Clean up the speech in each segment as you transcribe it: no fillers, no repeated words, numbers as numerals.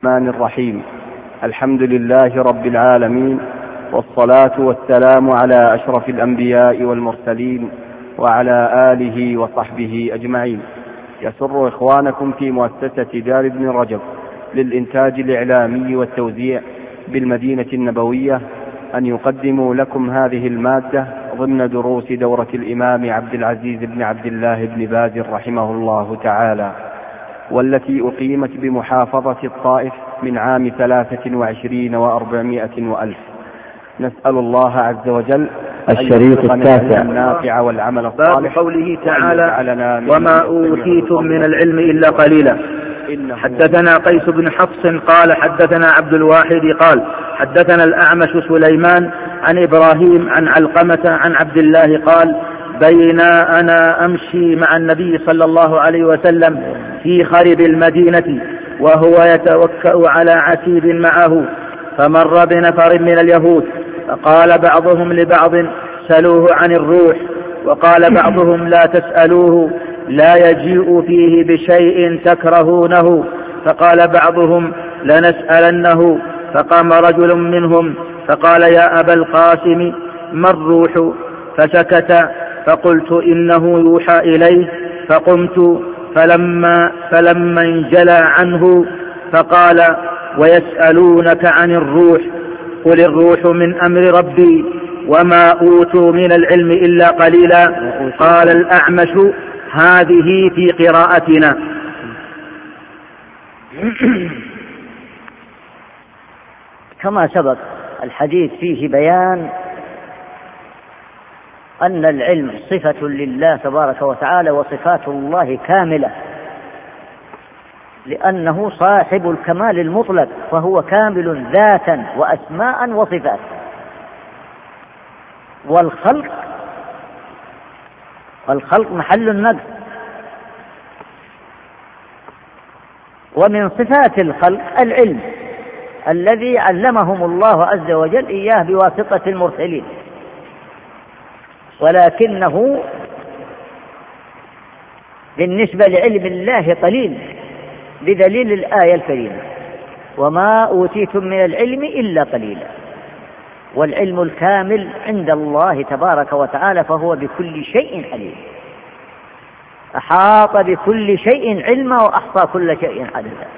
الرحمن الرحيم. الحمد لله رب العالمين، والصلاة والسلام على أشرف الأنبياء والمرسلين وعلى آله وصحبه أجمعين. يسر إخوانكم في مؤسسة دار ابن رجب للإنتاج الإعلامي والتوزيع بالمدينة النبوية أن يقدموا لكم هذه المادة ضمن دروس دورة الإمام عبد العزيز بن عبد الله بن باز رحمه الله تعالى، والتي أقيمت بمحافظة الطائف من عام 23 و400 وألف. نسأل الله عز وجل الشريط التاسع النافع والعمل الصالح. باب قوله تعالى: وما أوتيتم من العلم إلا قليلا. حدثنا قيس بن حفص قال حدثنا عبد الواحد قال حدثنا الأعمش سليمان عن إبراهيم عن علقمة عن عبد الله قال: بينا أنا أمشي مع النبي صلى الله عليه وسلم في خرب المدينة وهو يتوكأ على عتيب معه، فمر بنفر من اليهود، فقال بعضهم لبعض: سلوه عن الروح. وقال بعضهم: لا تسألوه، لا يجيء فيه بشيء تكرهونه. فقال بعضهم: لنسألنه. فقام رجل منهم فقال: يا أبا القاسم، ما الروح؟ فسكت، فقلت: إنه يوحى إليه. فقمت فلما انجلى عنه فقال: ويسألونك عن الروح، قل الروح من أمر ربي وما أوتوا من العلم إلا قليلا. قال الأعمش: هذه في قراءتنا. كما سبق الحديث فيه بيان أن العلم صفة لله تبارك وتعالى، وصفات الله كاملة، لأنه صاحب الكمال المطلق، فهو كامل ذاتا وأسماء وصفات. والخلق محل النقص، ومن صفات الخلق العلم الذي علمهم الله عز وجل إياه بواسطة المرسلين، ولكنه بالنسبة لعلم الله قليل، بدليل الآية الكريمة: وما أوتيتم من العلم إلا قليلا. والعلم الكامل عند الله تبارك وتعالى، فهو بكل شيء عليم، أحاط بكل شيء علما وأحصى كل شيء عددا.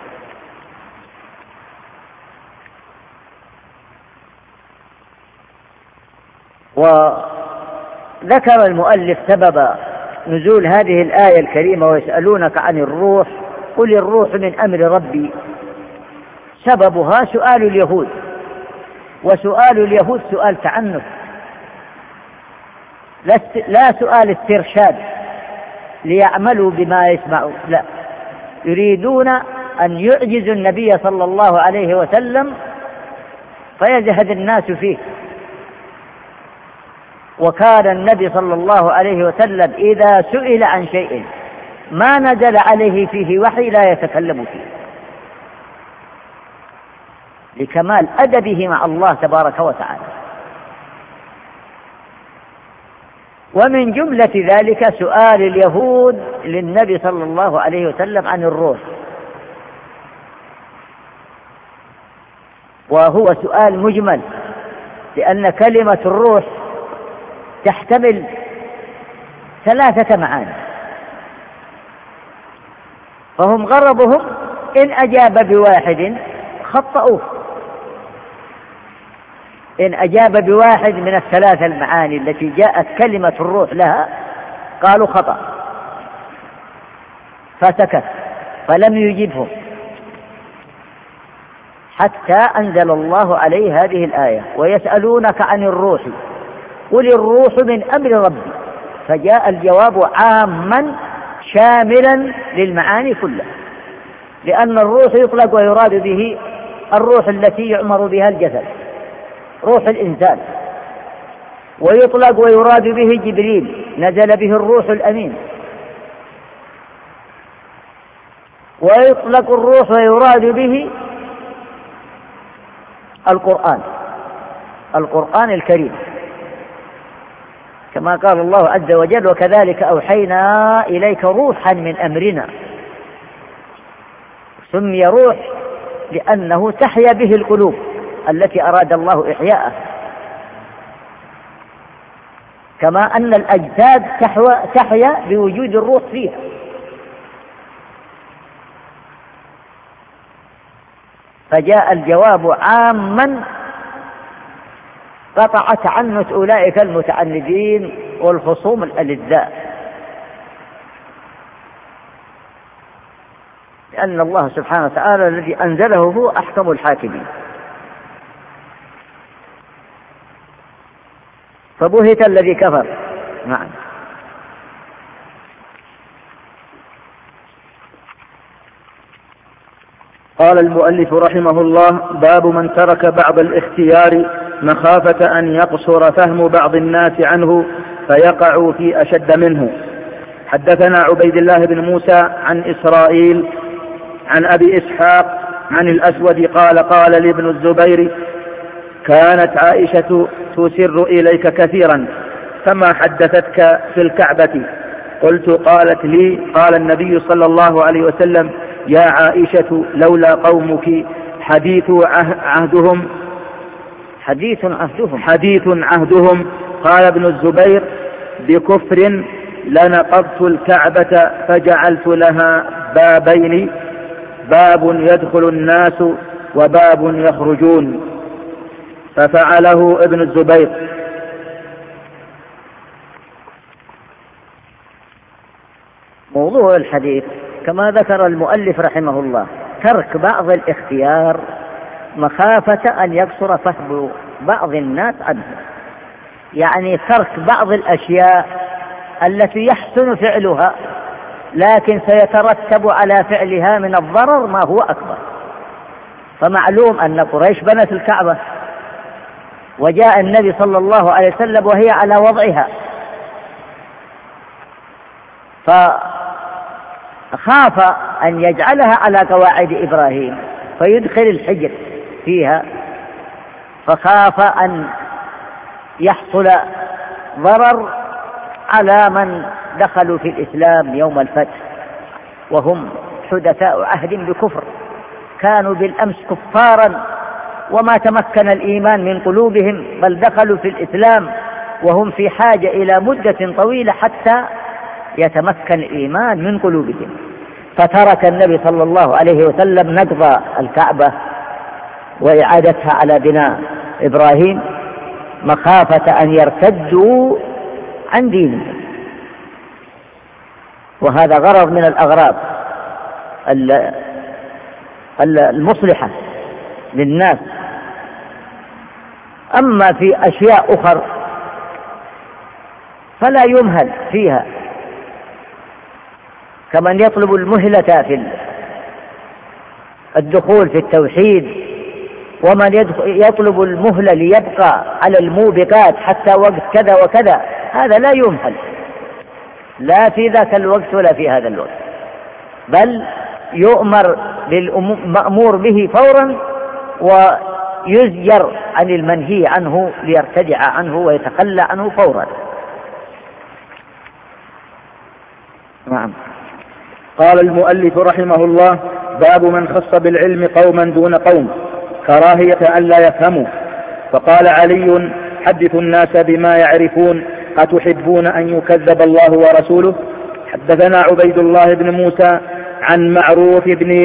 وذكر المؤلف سبب نزول هذه الآية الكريمة: ويسألونك عن الروح، قل الروح من أمر ربي. سببها سؤال اليهود، وسؤال اليهود سؤال تعنف، لا سؤال استرشاد ليعملوا بما يسمعوا، لا، يريدون أن يعجزوا النبي صلى الله عليه وسلم فيزهد الناس فيه. وكان النبي صلى الله عليه وسلم إذا سئل عن شيء ما نزل عليه فيه وحي لا يتكلم فيه، لكمال أدبه مع الله تبارك وتعالى. ومن جملة ذلك سؤال اليهود للنبي صلى الله عليه وسلم عن الروح، وهو سؤال مجمل، لأن كلمة الروح تحتمل 3 معاني، فهم غرضهم إن أجاب بواحد خطأوه، إن أجاب بواحد من 3 المعاني التي جاءت كلمة الروح لها قالوا خطأ، فسكت فلم يجبهم حتى أنزل الله عليه هذه الآية: ويسألونك عن الروح، قل الروح من أمر ربي. فجاء الجواب عاما شاملا للمعاني كلها، لأن الروح يطلق ويراد به الروح التي يؤمر بها الجسد، روح الإنسان، ويطلق ويراد به جبريل نزل به الروح الأمين، ويطلق الروح ويراد به القرآن الكريم، كما قال الله عز وجل: وكذلك أوحينا إليك روحا من أمرنا. سمي روح لأنه تحيا به القلوب التي أراد الله إحياءها، كما أن الأجساد تحيا بوجود الروح فيها. فجاء الجواب عاما قطع تعنت أولئك المتعندين والخصوم الألذاء، لأن الله سبحانه وتعالى الذي أنزله هو أحكم الحاكمين. فبهت الذي كفر. نعم. قال المؤلف رحمه الله: باب من ترك بعض الاختيار مخافة أن يقصر فهم بعض الناس عنه فيقعوا في أشد منه. حدثنا عبيد الله بن موسى عن إسرائيل عن أبي إسحاق عن الأسود قال: قال لي ابن الزبير: كانت عائشة تسر إليك كثيرا، فما حدثتك في الكعبة؟ قلت: قالت لي: قال النبي صلى الله عليه وسلم: يا عائشة لولا قومك حديث عهدهم. قال ابن الزبير: بكفر لنقضت الكعبة فجعلت لها بابين، باب يدخل الناس وباب يخرجون، ففعله ابن الزبير. موضوع الحديث كما ذكر المؤلف رحمه الله ترك بعض الاختيار مخافة أن يقصر فهم بعض الناس عنه، يعني ترك بعض الأشياء التي يحسن فعلها لكن سيترتب على فعلها من الضرر ما هو أكبر. فمعلوم أن قريش بنت الكعبة وجاء النبي صلى الله عليه وسلم وهي على وضعها، فخاف أن يجعلها على قواعد إبراهيم فيدخل الحجر فيها، فخاف أن يحصل ضرر على من دخلوا في الإسلام يوم الفتح وهم حدثاء عهد بكفر، كانوا بالأمس كفارا وما تمكن الإيمان من قلوبهم، بل دخلوا في الإسلام وهم في حاجة إلى مدة طويلة حتى يتمكن الإيمان من قلوبهم. فترك النبي صلى الله عليه وسلم نقض الكعبة وإعادتها على بناء إبراهيم مخافة أن يرتدوا عن دينهم، وهذا غرض من الأغراض المصلحة للناس. أما في أشياء أخرى فلا يمهل فيها، كمن يطلب المهلة في الدخول في التوحيد، ومن يطلب المهلة ليبقى على الموبقات حتى وقت كذا وكذا، هذا لا يمهل لا في ذاك الوقت ولا في هذا الوقت، بل يؤمر بالمأمور به فورا ويزجر عن المنهي عنه ليرتدع عنه ويتخلى عنه فورا. نعم. قال المؤلف رحمه الله: باب من خص بالعلم قوما دون قوم كراهية أن لا يفهموا. فقال علي: حدثوا الناس بما يعرفون، أتحبون أن يكذب الله ورسوله؟ حدثنا عبيد الله بن موسى عن معروف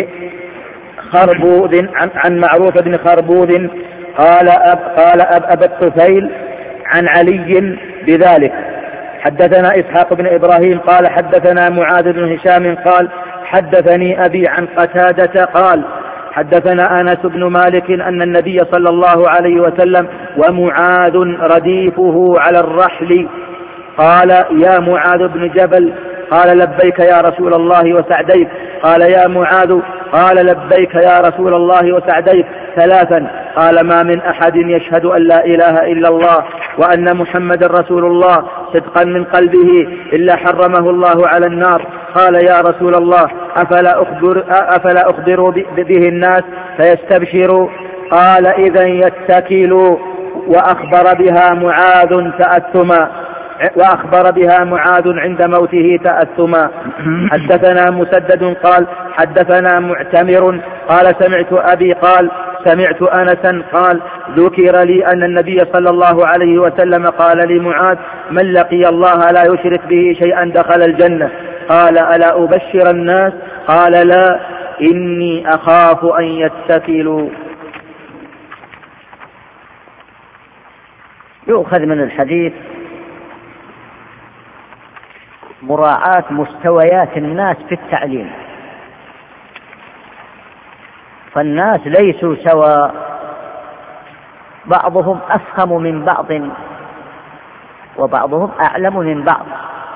بن خربوذ قال أبا الطفيل عن علي بذلك. حدثنا إسحاق بن إبراهيم قال حدثنا معاذ بن هشام قال حدثني أبي عن قتادة قال حدثنا أنس بن مالك أن النبي صلى الله عليه وسلم ومعاذ رديفه على الرحل قال: يا معاذ بن جبل. قال: لبيك يا رسول الله وسعديك. قال: يا معاذ. قال: لبيك يا رسول الله وسعديك. ثلاثا. قال: ما من أحد يشهد أن لا إله إلا الله وأن محمد رسول الله صدقا من قلبه إلا حرمه الله على النار. قال: يا رسول الله أفلا أخبر به الناس فيستبشروا؟ قال: إذا يتكلوا. وأخبر بها معاذ تأثما. وأخبر بها معاذ عند موته تأثما. حدثنا مسدد قال حدثنا معتمر قال سمعت أبي قال سمعت أنسا قال ذكر لي أن النبي صلى الله عليه وسلم قال لمعاذ من لقي الله لا يشرك به شيئا دخل الجنة. قال ألا أبشر الناس؟ قال لا إني أخاف أن يتكلوا. يؤخذ من الحديث مراعاة مستويات الناس في التعليم، فالناس ليسوا سواء، بعضهم أفهم من بعض وبعضهم أعلم من بعض،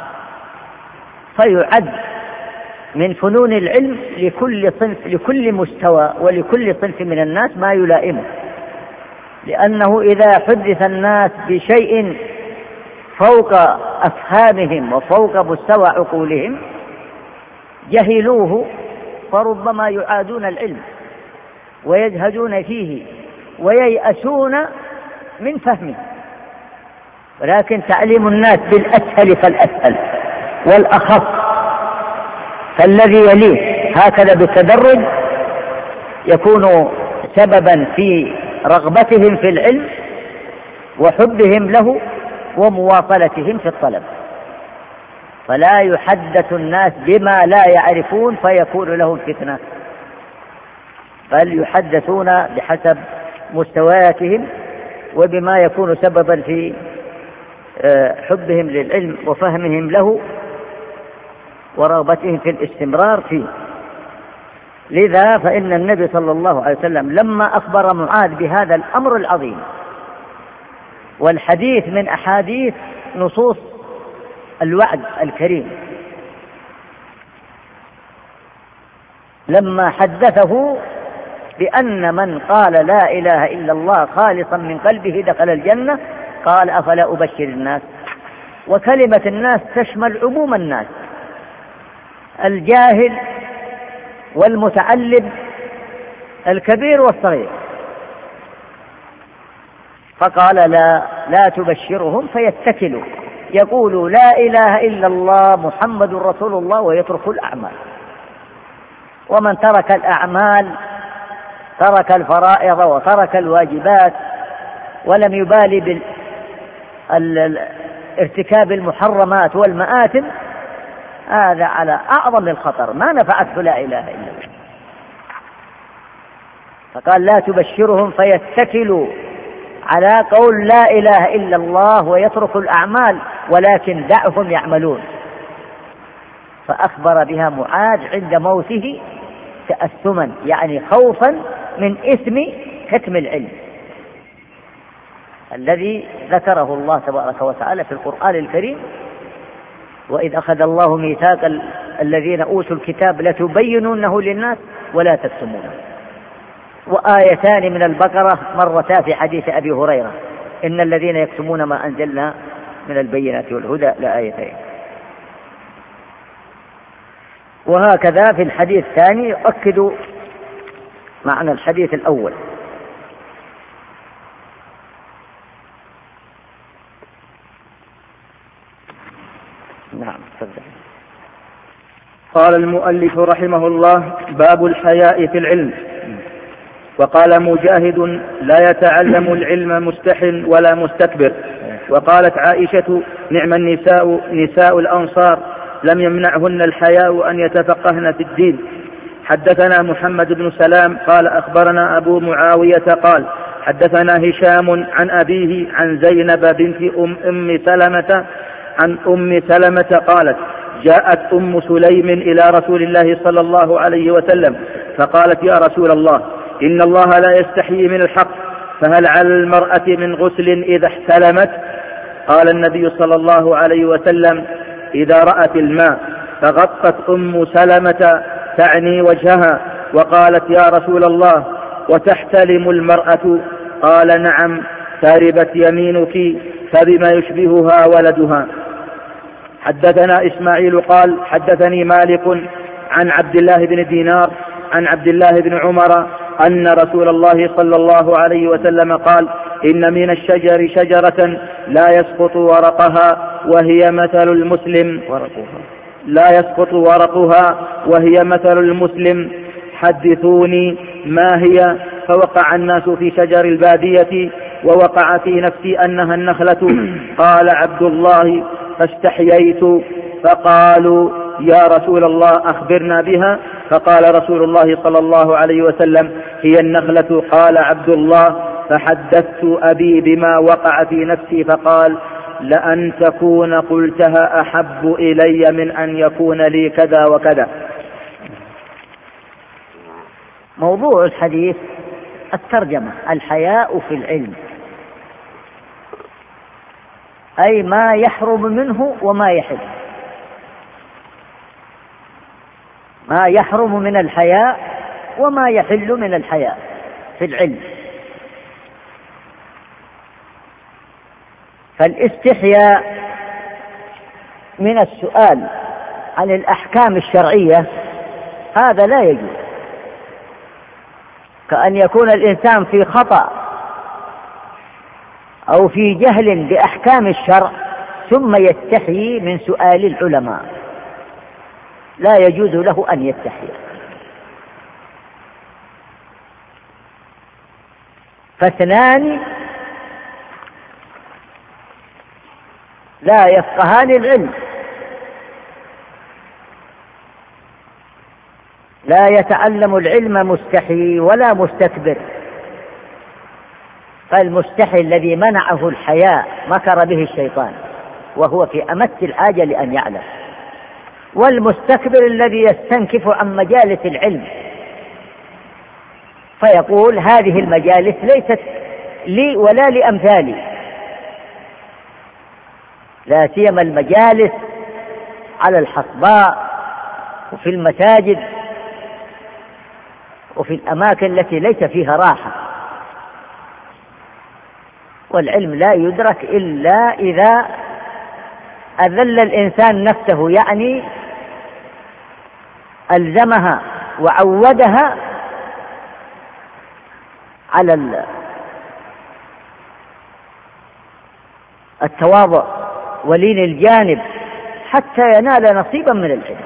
فيعد من فنون العلم لكل صنف لكل مستوى ولكل صنف من الناس ما يلائمه، لأنه إذا حدث الناس بشيء فوق أفهامهم وفوق مستوى عقولهم جهلوه، فربما يعادون العلم ويجهدون فيه وييأسون من فهمه. ولكن تعليم الناس بالأسهل فالأسهل والأخف فالذي يليه هكذا بالتدرج يكون سببا في رغبتهم في العلم وحبهم له ومواصلتهم في الطلب، فلا يحدث الناس بما لا يعرفون فيكون لهم فتنة، بل يحدثون بحسب مستوياتهم وبما يكون سببا في حبهم للعلم وفهمهم له ورغبتهم في الاستمرار فيه. لذا فإن النبي صلى الله عليه وسلم لما أخبر معاذ بهذا الأمر العظيم، والحديث من أحاديث نصوص الوعد الكريم، لما حدثه بأن من قال لا إله إلا الله خالصا من قلبه دخل الجنة، قال أفلا أبشر الناس؟ وكلمة الناس تشمل عموم الناس، الجاهل والمتعلم، الكبير والصغير، فقال لا تبشرهم فيتكلوا، يقولوا لا إله إلا الله محمد رسول الله ويترك الأعمال. ومن ترك الأعمال ترك الفرائض وترك الواجبات ولم يبالي بارتكاب المحرمات والمآثم، هذا على أعظم الخطر، ما نفعته لا إله إلا الله. فقال لا تبشرهم فيتكلوا على قول لا إله إلا الله ويترك الأعمال، ولكن دعهم يعملون. فأخبر بها معاذ عند موته تأثما، يعني خوفا من إثم كتم العلم الذي ذكره الله تبارك وتعالى في القرآن الكريم: وإذ أخذ الله ميثاق الذين أوتوا الكتاب لتبينونه للناس ولا تكتمونه. وآيتان من البقرة مرتا في حديث أبي هريرة: إن الذين يكتمون ما أنزلنا من البينات والهدى لآيتين. وهكذا في الحديث الثاني يؤكد معنى الحديث الأول. نعم. قال المؤلف رحمه الله: باب الحياء في العلم. وقال مجاهد: لا يتعلم العلم مستح ولا مستكبر. وقالت عائشة: نعم النساء نساء الأنصار لم يمنعهن الحياء أن يتفقهن في الدين. حدثنا محمد بن سلام قال أخبرنا أبو معاوية قال حدثنا هشام عن أبيه عن زينب بنت أم سلمة عن أم سلمة قالت: جاءت أم سليم إلى رسول الله صلى الله عليه وسلم فقالت: يا رسول الله، إن الله لا يستحيي من الحق، فهل على المرأة من غسل إذا احتلمت؟ قال النبي صلى الله عليه وسلم: إذا رأت الماء. فغطت أم سلمة تعني وجهها وقالت: يا رسول الله، وتحتلم المرأة؟ قال: نعم، تربت يمينك، فبما يشبهها ولدها. حدثنا إسماعيل قال حدثني مالك عن عبد الله بن دينار عن عبد الله بن عمر أن رسول الله صلى الله عليه وسلم قال: إن من الشجر شجرة لا يسقط ورقها وهي مثل المسلم لا يسقط ورقها وهي مثل المسلم. حدثوني ما هي؟ فوقع الناس في شجر البادية ووقع في نفسي أنها النخلة. قال عبد الله فاستحييت، فقالوا يا رسول الله أخبرنا بها. فقال رسول الله صلى الله عليه وسلم هي النخلة. قال عبد الله فحدثت أبي بما وقع في نفسي فقال لأن تكون قلتها أحب إلي من أن يكون لي كذا وكذا. موضوع الحديث الترجمة: الحياء في العلم، أي ما يحرم منه وما يحل. ما يحرم من الحياء وما يحل من الحياء في العلم. فالاستحياء من السؤال عن الأحكام الشرعية هذا لا يجوز، كأن يكون الإنسان في خطأ أو في جهل بأحكام الشرع ثم يستحيي من سؤال العلماء، لا يجوز له أن يستحيي. فاثنان لا يفقهان العلم، لا يتعلم العلم مستحي ولا مستكبر. فالمستحي الذي منعه الحياء مكر به الشيطان وهو في أمس الحاجة لأن يعلم، والمستكبر الذي يستنكف عن مجالس العلم فيقول هذه المجالس ليست لي ولا لأمثالي، لا سيما المجالس على الحصباء وفي المساجد وفي الأماكن التي ليس فيها راحة. والعلم لا يدرك إلا إذا أذل الإنسان نفسه، يعني ألزمها وعودها على التواضع ولين الجانب حتى ينال نصيبا من العلم.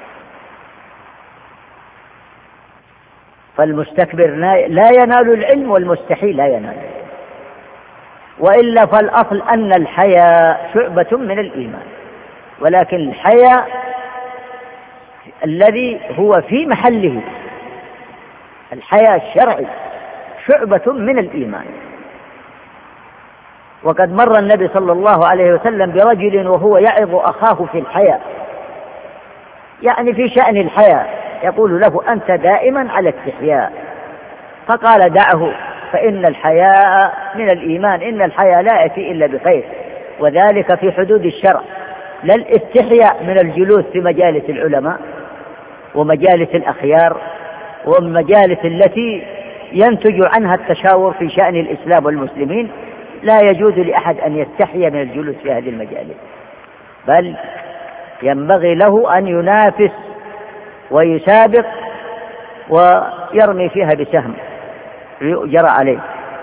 فالمستكبر لا ينال العلم والمستحي لا ينال العلم. وإلا فالأصل أن الحياء شعبة من الإيمان، ولكن الحياء الذي هو في محله الحياء الشرعي شعبة من الإيمان. وقد مر النبي صلى الله عليه وسلم برجل وهو يعظ أخاه في الحياء، يعني في شأن الحياء، يقول له أنت دائما على استحياء، فقال دعه فإن الحياء من الإيمان، إن الحياء لا يأتي إلا بخير، وذلك في حدود الشرع، لا الاستحياء من الجلوس في مجالس العلماء ومجالس الأخيار والمجالس التي ينتج عنها التشاور في شأن الإسلام والمسلمين. لا يجوز لأحد أن يستحي من الجلوس في هذه المجالس، بل ينبغي له أن ينافس ويسابق ويرمي فيها بسهم ليؤجر عليه.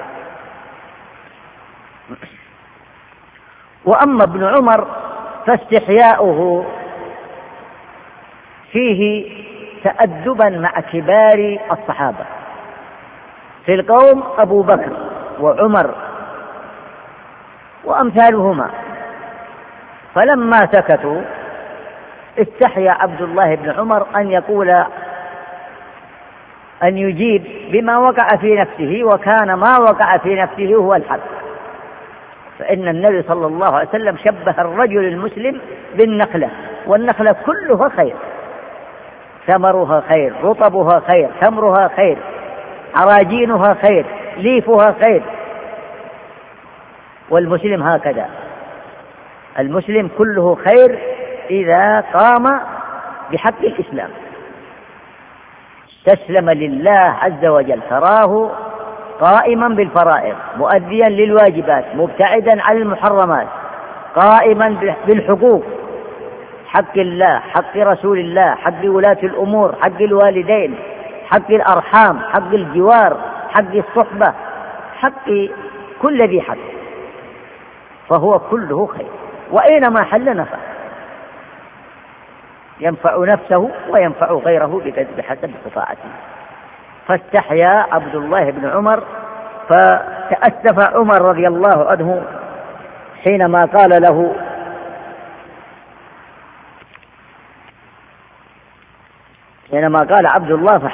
وأما ابن عمر فاستحياؤه فيه تأدبا مع كبار الصحابة، في القوم أبو بكر وعمر وأمثالهما، فلما سكتوا استحيا عبد الله بن عمر أن يقول أن يجيب بما وقع في نفسه، وكان ما وقع في نفسه هو الحق. فإن النبي صلى الله عليه وسلم شبه الرجل المسلم بالنخلة، والنخلة كلها خير، ثمرها خير، رطبها خير، تمرها خير، عراجينها خير، ليفها خير. والمسلم هكذا، المسلم كله خير إذا قام بحق الإسلام، تسلم لله عز وجل، تراه قائما بالفرائض، مؤديا للواجبات، مبتعدا عن المحرمات، قائما بالحقوق، حق الله، حق رسول الله، حق ولاة الأمور، حق الوالدين، حق الأرحام، حق الجوار، حق الصحبة، حق كل ذي حق. فهو كله خير، وأينما حل نفع، ينفع نفسه وينفع غيره بحسب استطاعته. فاستحيا عبد الله بن عمر، فتأسف عمر رضي الله عنه حينما قال له قال عبد الله: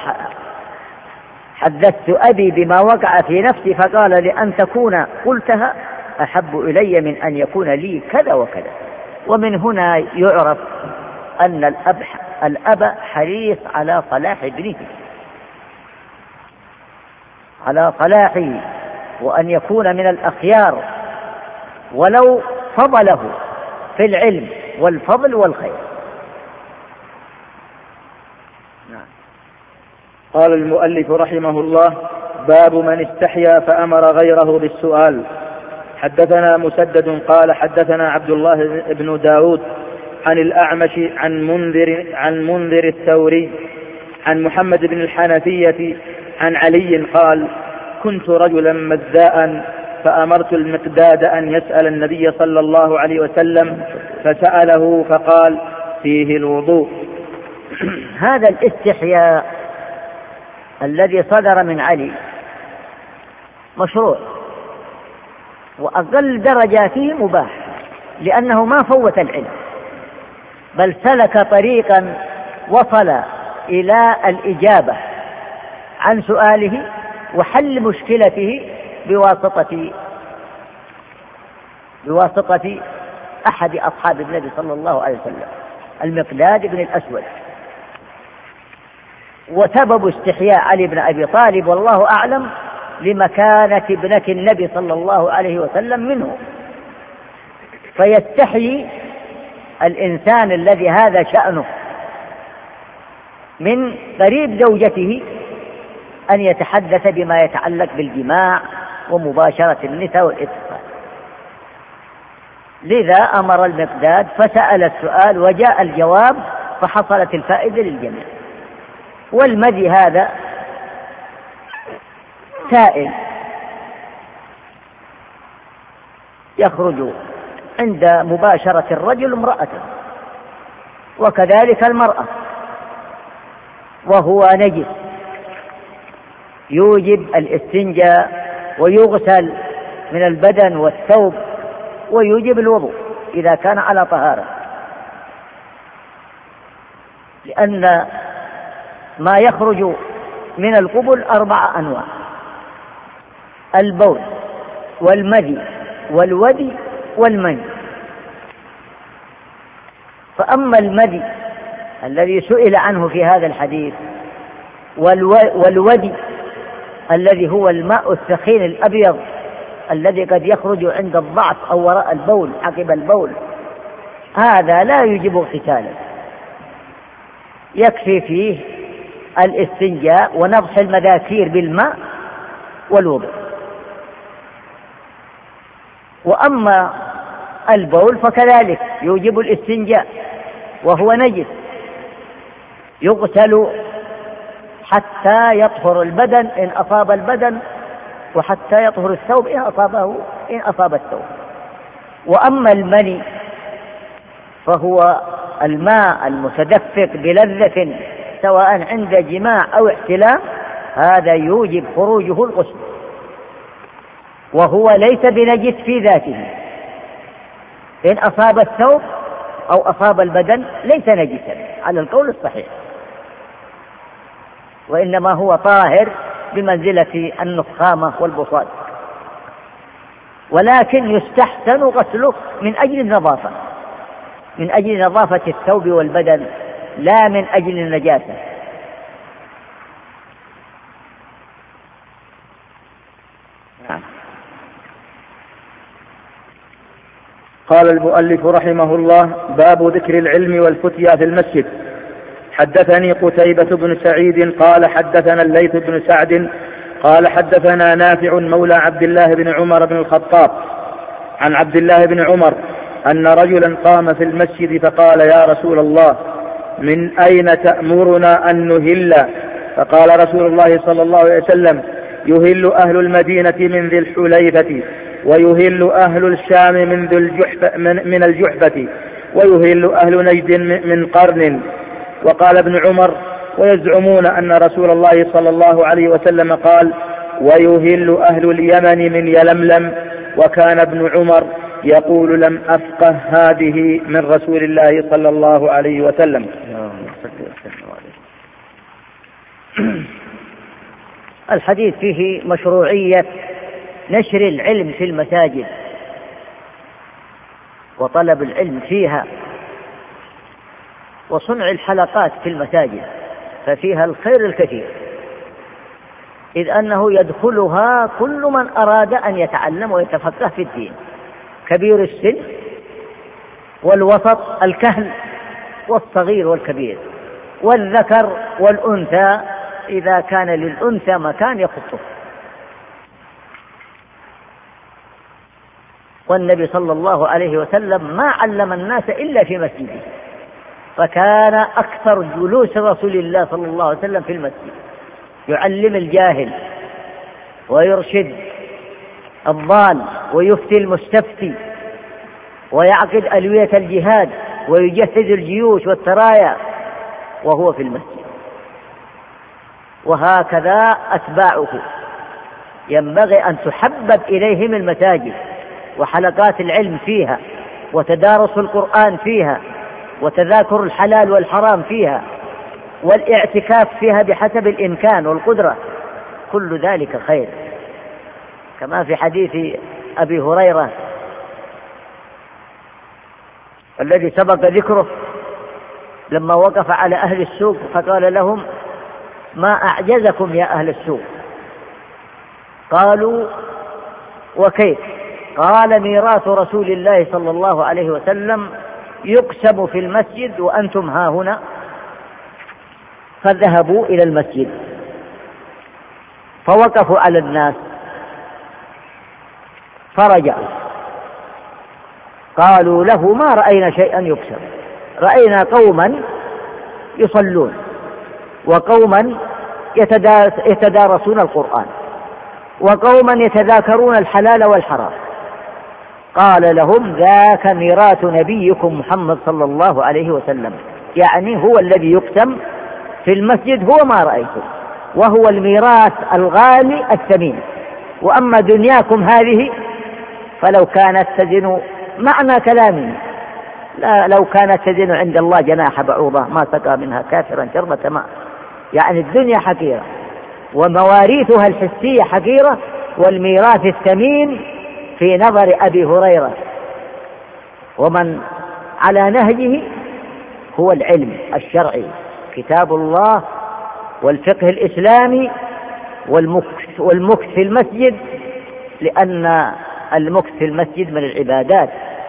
حدثت أبي بما وقع في نفسي، فقال: لأن تكون قلتها أحب إلي من أن يكون لي كذا وكذا. ومن هنا يعرف أن الأب حريص على صلاح ابنه، على صلاحه، وأن يكون من الأخيار، ولو فضله في العلم والفضل والخير. قال المؤلف رحمه الله: باب من استحيا فأمر غيره بالسؤال. حدثنا مسدد قال حدثنا عبد الله بن داود عن الأعمش عن منذر الثوري عن محمد بن الحنفية عن علي قال: كنت رجلا مذاء فأمرت المقداد أن يسأل النبي صلى الله عليه وسلم، فسأله فقال: فيه الوضوء. هذا الاستحياء الذي صدر من علي مشروع، وأقل درجاته مباح، لأنه ما فوت العلم، بل سلك طريقا وصل إلى الإجابة عن سؤاله وحل مشكلته بواسطة أحد أصحاب النبي صلى الله عليه وسلم، المقداد بن الأسود. وسبب استحياء علي بن أبي طالب والله أعلم لمكانة ابنة النبي صلى الله عليه وسلم منه، فيستحيي الإنسان الذي هذا شأنه من قريب زوجته أن يتحدث بما يتعلق بالجماع ومباشرة النساء والاتصال. لذا أمر المقداد فسأل السؤال وجاء الجواب، فحصلت الفائدة للجميع. والمذي هذا سائل يخرج عند مباشرة الرجل امرأته، وكذلك المرأة، وهو نجس يوجب الاستنجاء ويغسل من البدن والثوب، ويوجب الوضوء إذا كان على طهارة، لأن ما يخرج من القبل 4 أنواع: البول والمذي والودي والمني. فأما المذي الذي سئل عنه في هذا الحديث والودي الذي هو الماء الثخين الأبيض الذي قد يخرج عند الضعف أو وراء البول عقب البول، هذا لا يجب اغتسالا، يكفي فيه الاستنجاء ونضح المذاكير بالماء والوضوء. وأما البول فكذلك يوجب الاستنجاء، وهو نجس يغسل حتى يطهر البدن إن أصاب البدن، وحتى يطهر الثوب إن أصاب الثوب. وأما المني فهو الماء المتدفق بلذة سواء عند جماع أو احتلام، هذا يوجب خروجه الغسل، وهو ليس بنجس في ذاته، إن أصاب الثوب أو أصاب البدن ليس نجسا على القول الصحيح، وإنما هو طاهر بمنزلة النخامة والبصاد، ولكن يستحسن غسله من أجل النظافة، من أجل نظافة الثوب والبدن، لا من أجل النجاسة. قال المؤلف رحمه الله: باب ذكر العلم والفتيا في المسجد. حدثني قتيبة بن سعيد قال حدثنا الليث بن سعد قال حدثنا نافع مولى عبد الله بن عمر بن الخطاب عن عبد الله بن عمر أن رجلا قام في المسجد فقال: يا رسول الله، من أين تأمرنا أن نهل؟ فقال رسول الله صلى الله عليه وسلم: يهل أهل المدينة من ذي الحليفة. ويهل أهل الشام من الجحفة، ويهل أهل نجد من قرن. وقال ابن عمر: ويزعمون أن رسول الله صلى الله عليه وسلم قال: ويهل أهل اليمن من يلملم. وكان ابن عمر يقول: لم أفقه هذه من رسول الله صلى الله عليه وسلم. الحديث فيه مشروعية نشر العلم في المساجد وطلب العلم فيها وصنع الحلقات في المساجد، ففيها الخير الكثير، إذ أنه يدخلها كل من أراد أن يتعلم ويتفقه في الدين، كبير السن والوسط الكهل والصغير والكبير والذكر والأنثى، إذا كان للأنثى مكان يخطه. والنبي صلى الله عليه وسلم ما علم الناس إلا في مسجده، فكان أكثر جلوس رسول الله صلى الله عليه وسلم في المسجد، يعلم الجاهل ويرشد الضال ويفتي المستفتي ويعقد ألوية الجهاد ويجهز الجيوش والسرايا وهو في المسجد. وهكذا أتباعه ينبغي أن تحبب إليهم المساجد وحلقات العلم فيها وتدارس القرآن فيها وتذاكر الحلال والحرام فيها والاعتكاف فيها بحسب الإمكان والقدرة، كل ذلك خير. كما في حديث أبي هريرة الذي سبق ذكره لما وقف على أهل السوق فقال لهم: ما أعجزكم يا أهل السوق؟ قالوا: وكيف؟ قال: ميراث رسول الله صلى الله عليه وسلم يقسم في المسجد وأنتم ها هنا. فذهبوا إلى المسجد فوقفوا على الناس فرجعوا، قالوا له: ما رأينا شيئا يقسم، رأينا قوما يصلون وقوما يتدارسون القرآن وقوما يتذاكرون الحلال والحرام. قال لهم: ذاك ميراث نبيكم محمد صلى الله عليه وسلم، يعني هو الذي يقسم في المسجد، هو ما رأيته، وهو الميراث الغالي الثمين. وأما دنياكم هذه فلو كانت تزن معنى كلامي، لا لو كانت تزن عند الله جناح بعوضة ما سقى منها كافرا شربة ماء. يعني الدنيا حقيرة ومواريثها الحسية حقيرة، والميراث الثمين في نظر أبي هريرة ومن على نهجه هو العلم الشرعي، كتاب الله والفقه الإسلامي والمكث في المسجد، لأن المكث في المسجد من العبادات.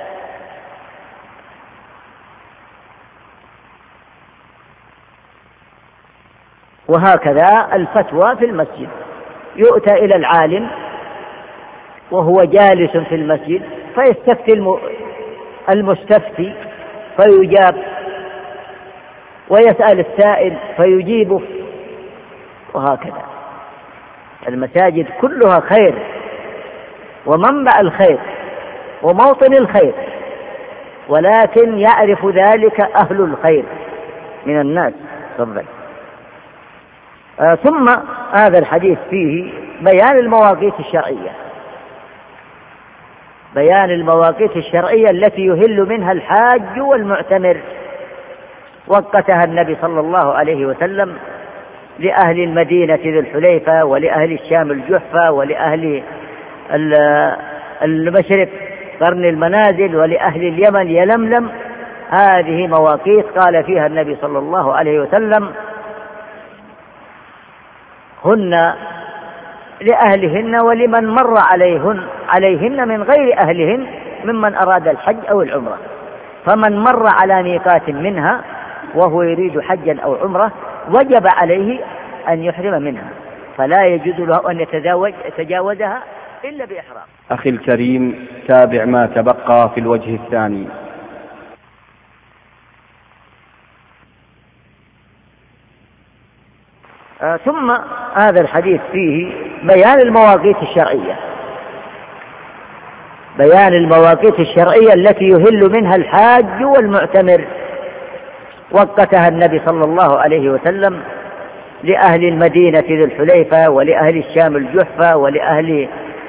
وهكذا الفتوى في المسجد، يؤتى إلى العالم وهو جالس في المسجد فيستفتي المستفتي فيجاب، ويسأل السائل فيجيبه، وهكذا. المساجد كلها خير ومنبع الخير وموطن الخير، ولكن يعرف ذلك أهل الخير من الناس. تفضل. ثم هذا الحديث فيه بيان المواقيت الشرعية، بيان المواقيت الشرعية التي يهل منها الحاج والمعتمر، وقتها النبي صلى الله عليه وسلم لأهل المدينة ذي الحليفة، ولأهل الشام الجحفة، ولأهل المشرق قرن المنازل، ولأهل اليمن يلملم. هذه مواقيت قال فيها النبي صلى الله عليه وسلم: هن لأهلهن ولمن مر عليهن من غير أهلهن ممن أراد الحج أو العمرة. فمن مر على ميقات منها وهو يريد حجا أو عمرة وجب عليه أن يحرم منها، فلا يجوز له أن يتجاوزها إلا بإحرام. أخي الكريم، تابع ما تبقى في الوجه الثاني. ثم هذا الحديث فيه بيان المواقيت الشرعية، بيان المواقيت الشرعية التي يهل منها الحاج والمعتمر، وقتها النبي صلى الله عليه وسلم لأهل المدينة ذي الحليفة، ولأهل الشام الجحفة، ولأهل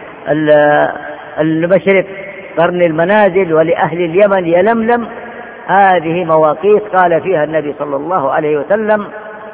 المشرق قرن المنازل، ولأهل اليمن يلملم. هذه مواقيت قال فيها النبي صلى الله عليه وسلم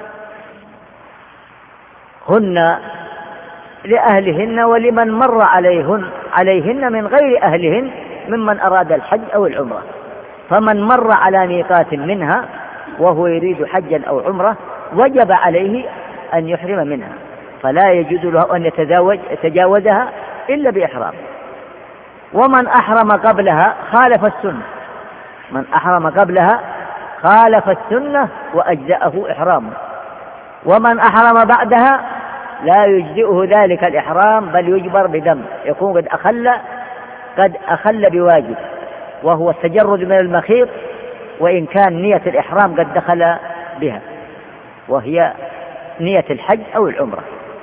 هن لأهلهن ولمن مر عليهن من غير أهلهن ممن أراد الحج أو العمرة. فمن مر على ميقات منها وهو يريد حجا أو عمرة وجب عليه أن يحرم منها، فلا يجوز له أن يتجاوزها إلا بإحرام. ومن أحرم قبلها خالف السنة، من أحرم قبلها خالف السنة وأجزأه إحرامه. ومن أحرم بعدها لا يجزئه ذلك الإحرام، بل يجبر بدم، يكون قد أخل بواجب، وهو التجرد من المخيط، وإن كان نية الإحرام قد دخل بها، وهي نية الحج أو العمرة.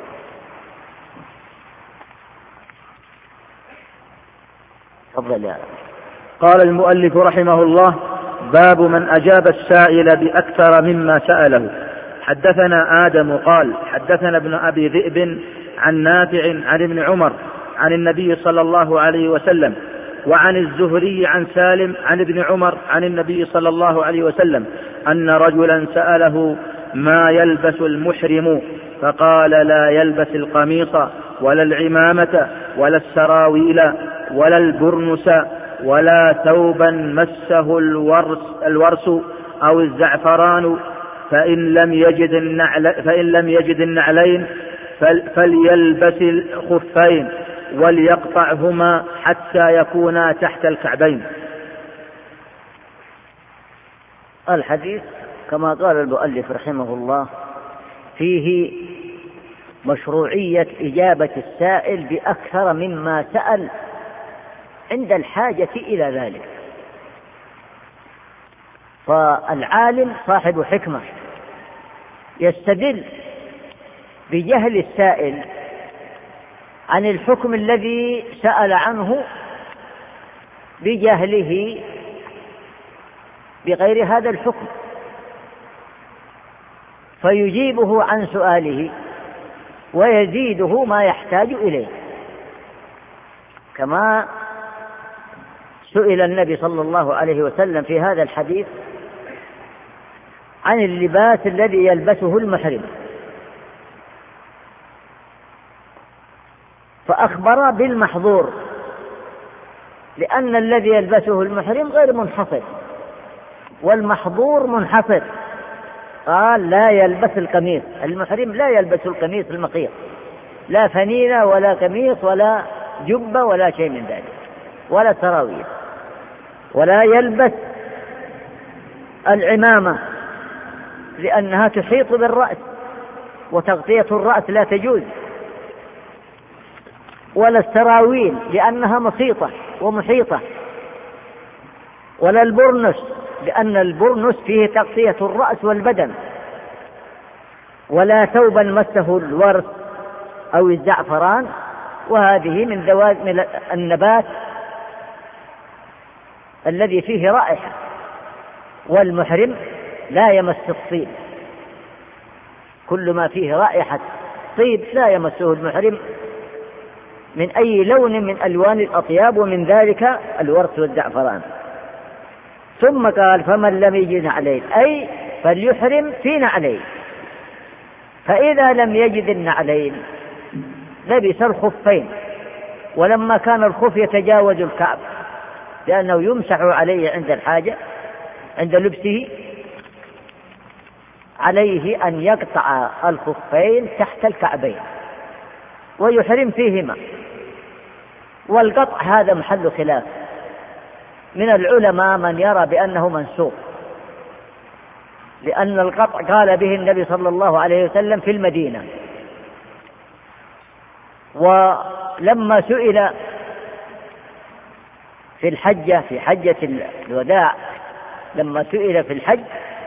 تفضل يا. قال المؤلف رحمه الله: باب من أجاب السائل بأكثر مما سأله. حدثنا آدم قال حدثنا ابن أبي ذئب عن نافع عن ابن عمر عن النبي صلى الله عليه وسلم، وعن الزهري عن سالم عن ابن عمر عن النبي صلى الله عليه وسلم أن رجلا سأله: ما يلبس المحرم؟ فقال: لا يلبس القميص ولا العمامة ولا السراويل ولا البرنس ولا ثوبا مسه الورس أو الزعفران، فإن لم يجد النعلين فليلبس الخفين وليقطعهما حتى يكونا تحت الكعبين. الحديث كما قال المؤلف رحمه الله فيه مشروعية إجابة السائل بأكثر مما سأل عند الحاجة إلى ذلك. فالعالم صاحب حكمة يستدل بجهل السائل عن الحكم الذي سأل عنه بجهله بغير هذا الحكم، فيجيبه عن سؤاله ويزيده ما يحتاج إليه. كما سئل النبي صلى الله عليه وسلم في هذا الحديث عن اللباس الذي يلبسه المحرم، فأخبر بالمحظور، لأن الذي يلبسه المحرم غير منحصر والمحظور منحصر. قال: لا يلبس القميص، المحرم لا يلبس القميص المخيط، لا فنينة ولا قميص ولا جبة ولا شيء من ذلك، ولا سراويل. ولا يلبس العمامة لأنها تحيط بالرأس وتغطية الرأس لا تجوز، ولا السراويل لأنها مخيطة ومحيطة، ولا البرنس لأن البرنس فيه تغطية الرأس والبدن، ولا ثوبا مسه الورس أو الزعفران، وهذه من ذوات النبات الذي فيه رائحة، والمحرم لا يمس الطيب، كل ما فيه رائحة طيب لا يمسه المحرم من أي لون من ألوان الأطياب، ومن ذلك الورس والزعفران. ثم قال: فمن لم يجد نعلين، أي فليحرم في نعلين. فإذا لم يجد النعلين لبس الخفين، ولما كان الخف يتجاوز الكعب لأنه يمسح عليه عند الحاجة عند لبسه، عليه أن يقطع الخفين تحت الكعبين ويحرم فيهما. والقطع هذا محل خلاف من العلماء، من يرى بأنه منسوخ، لأن القطع قال به النبي صلى الله عليه وسلم في المدينة. ولما سئل في الحجة في حجة الوداع، لما سئل في الحج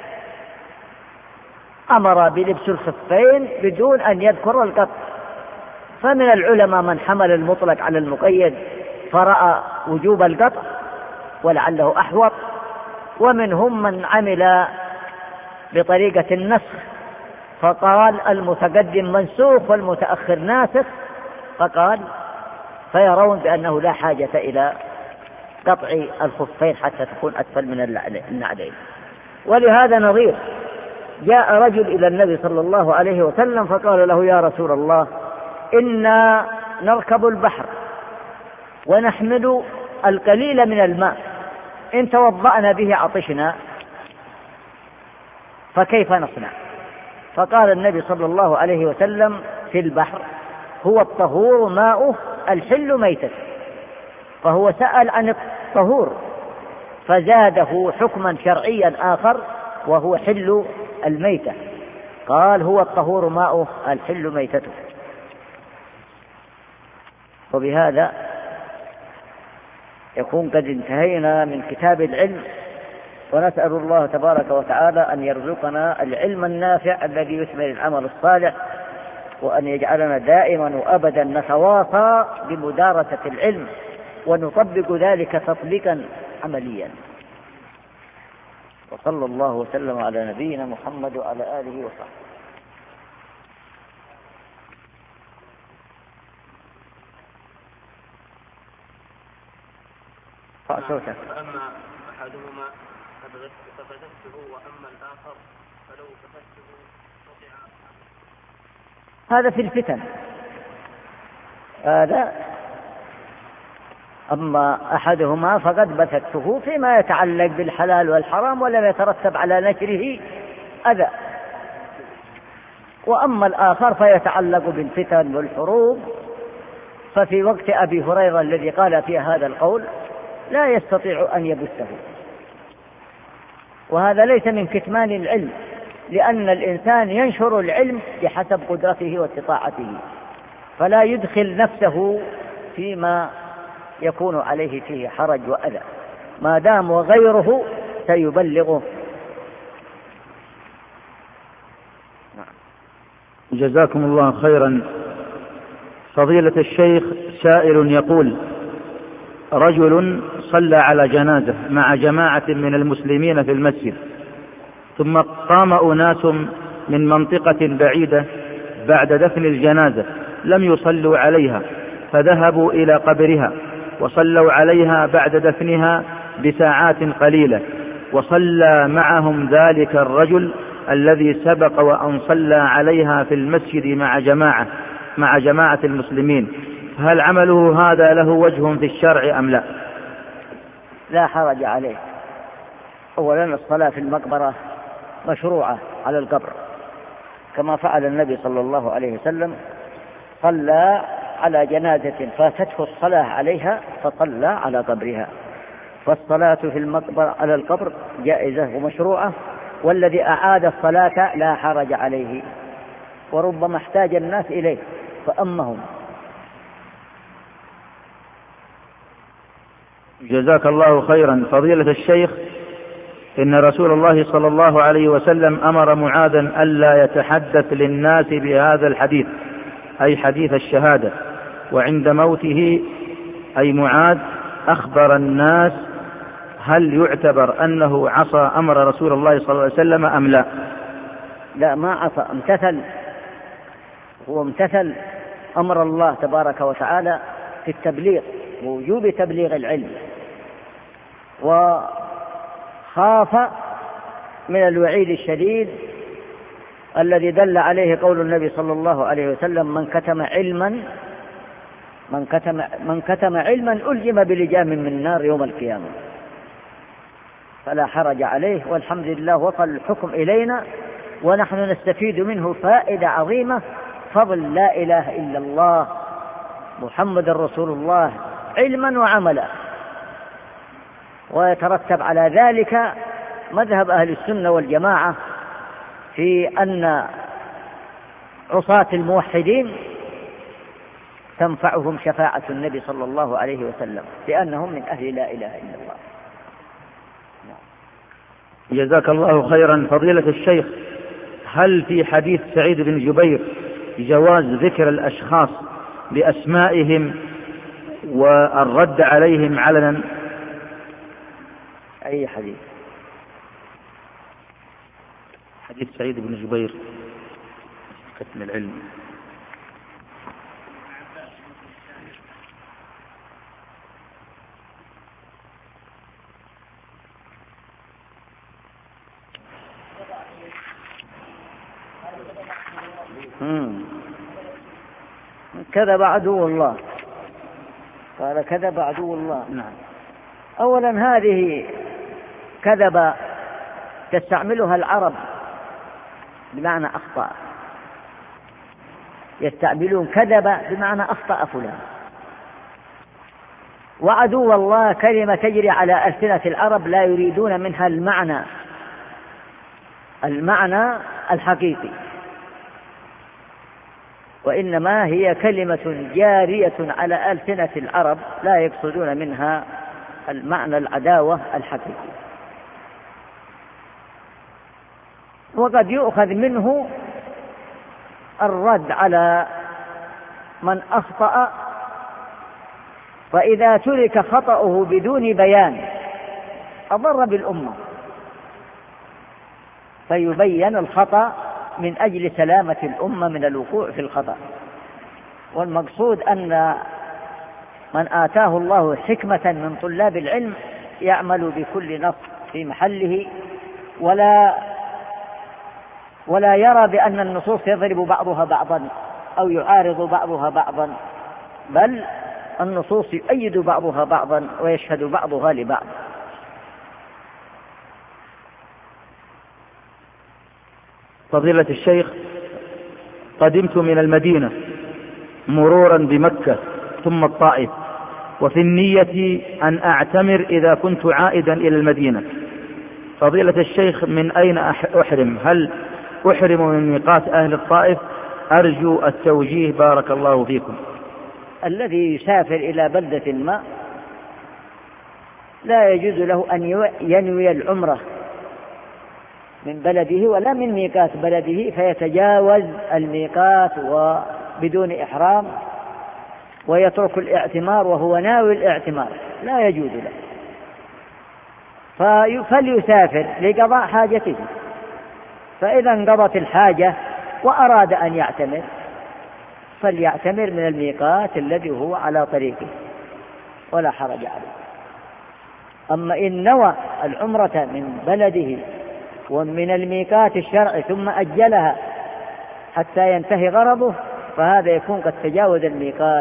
أمر بلبس الخفين بدون أن يذكر القطع. فمن العلماء من حمل المطلق على المقيد فرأى وجوب القطع ولعله أحوط، ومنهم من عمل بطريقة النسخ فقال المتقدم منسوخ والمتأخر ناسخ، فيرون بأنه لا حاجة إلى قطع الخفين حتى تكون أسفل من النعلين. ولهذا نظير جاء رجل إلى النبي صلى الله عليه وسلم فقال له: يا رسول الله، إنا نركب البحر ونحمل القليل من الماء، إن توضأنا به عطشنا فكيف نصنع؟ فقال النبي صلى الله عليه وسلم: في البحر هو الطهور ماؤه الحل ميتته. فهو سأل عن الطهور فزاده حكما شرعيا آخر وهو حل الميتة، قال: هو الطهور ماؤه الحل ميتته. وبهذا يكون قد انتهينا من كتاب العلم، ونسأل الله تبارك وتعالى أن يرزقنا العلم النافع الذي يثمر العمل الصالح، وأن يجعلنا دائما وأبدا نتواصى بمدارسة العلم ونطبق ذلك تطبيقا عمليا. وصلى الله وسلم على نبينا محمد وعلى آله وصحبه. فأما أحدهما ففتته وأما الآخر فلو فتته قطع. هذا في الفتن، هذا أما أحدهما فقد بثته فيما يتعلق بالحلال والحرام ولم يترتب على نشره أذى، وأما الآخر فيتعلق بالفتن والحروب، ففي وقت أبي هريرة الذي قال فيه هذا القول لا يستطيع أن يبثه. وهذا ليس من كتمان العلم، لأن الإنسان ينشر العلم بحسب قدرته واستطاعته، فلا يدخل نفسه فيما يكون عليه فيه حرج وأذى، ما دام وغيره سيبلغه. جزاكم الله خيرا. فضيلة الشيخ، سائل يقول: رجل صلى على جنازة مع جماعة من المسلمين في المسجد، ثم قام أناس من منطقة بعيدة بعد دفن الجنازة لم يصلوا عليها، فذهبوا إلى قبرها وصلوا عليها بعد دفنها بساعات قليلة، وصلى معهم ذلك الرجل الذي سبق وأن صلى عليها في المسجد مع جماعة المسلمين، هل عمله هذا له وجه في الشرع أم لا؟ لا حرج عليه. أولا الصلاة في المقبرة مشروعة على القبر، كما فعل النبي صلى الله عليه وسلم، صلى على جنازة فاتته الصلاة عليها فصلى على قبرها. فالصلاة في المقبرة على القبر جائزة ومشروعة، والذي أعاد الصلاة لا حرج عليه، وربما احتاج الناس إليه فأمهم. جزاك الله خيرا. فضيلة الشيخ، إن رسول الله صلى الله عليه وسلم أمر معاذا ألا يتحدث للناس بهذا الحديث، أي حديث الشهادة، وعند موته أي معاذ أخبر الناس، هل يعتبر أنه عصى أمر رسول الله صلى الله عليه وسلم أم لا؟ لا، ما عصى، امتثل. هو امتثل أمر الله تبارك وتعالى في التبليغ ووجوب تبليغ العلم، وخاف من الوعيد الشديد الذي دل عليه قول النبي صلى الله عليه وسلم: من كتم علما ألجم بلجام من نار يوم القيامة. فلا حرج عليه، والحمد لله وصل الحكم إلينا ونحن نستفيد منه فائدة عظيمة، فضل لا إله إلا الله محمد رسول الله علما وعملا. ويترتب على ذلك مذهب أهل السنة والجماعة في أن عصاة الموحدين تنفعهم شفاعة النبي صلى الله عليه وسلم، لأنهم من أهل لا إله إلا الله. جزاك الله خيرا. فضيلة الشيخ، هل في حديث سعيد بن جبير جواز ذكر الأشخاص بأسمائهم والرد عليهم علنا. أي حديث؟ حديث سعيد بن جبير كتم العلم. كذب عدو الله، قال كذب عدو الله. نعم. أولا هذه كذب تستعملها العرب بمعنى أخطأ، يستعملون كذب بمعنى أخطأ فلان. وعدو الله كلمة تجري على ألسنة العرب لا يريدون منها المعنى الحقيقي، وإنما هي كلمة جارية على ألسنة العرب لا يقصدون منها المعنى العداوة الحقيقي. وقد يؤخذ منه الرد على من أخطأ، فإذا ترك خطأه بدون بيان أضر بالأمة، فيبين الخطأ من أجل سلامة الأمة من الوقوع في الخطأ. والمقصود أن من آتاه الله حكمة من طلاب العلم يعمل بكل نص في محله، ولا يرى بأن النصوص يضرب بعضها بعضا أو يعارض بعضها بعضا، بل النصوص يؤيد بعضها بعضا ويشهد بعضها لبعض. فضيلة الشيخ، قدمت من المدينة مرورا بمكة ثم الطائف، وفي النية أن أعتمر إذا كنت عائدا إلى المدينة. فضيلة الشيخ، من أين أحرم؟ هل أحرم من ميقات أهل الطائف؟ أرجو التوجيه بارك الله فيكم. الذي يسافر إلى بلدة ما لا يجوز له أن ينوي العمرة من بلده ولا من ميقات بلده فيتجاوز الميقات وبدون إحرام ويترك الاعتمار وهو ناوي الاعتمار، لا يجوز له. فليسافر لقضاء حاجته، فإذا انقضت الحاجة وأراد أن يعتمر فليعتمر من الميقات الذي هو على طريقه ولا حرج عليه. أما إن نوى العمرة من بلده ومن الميقات الشرعي ثم أجلها حتى ينتهي غرضه فهذا يكون قد تجاوز الميقات،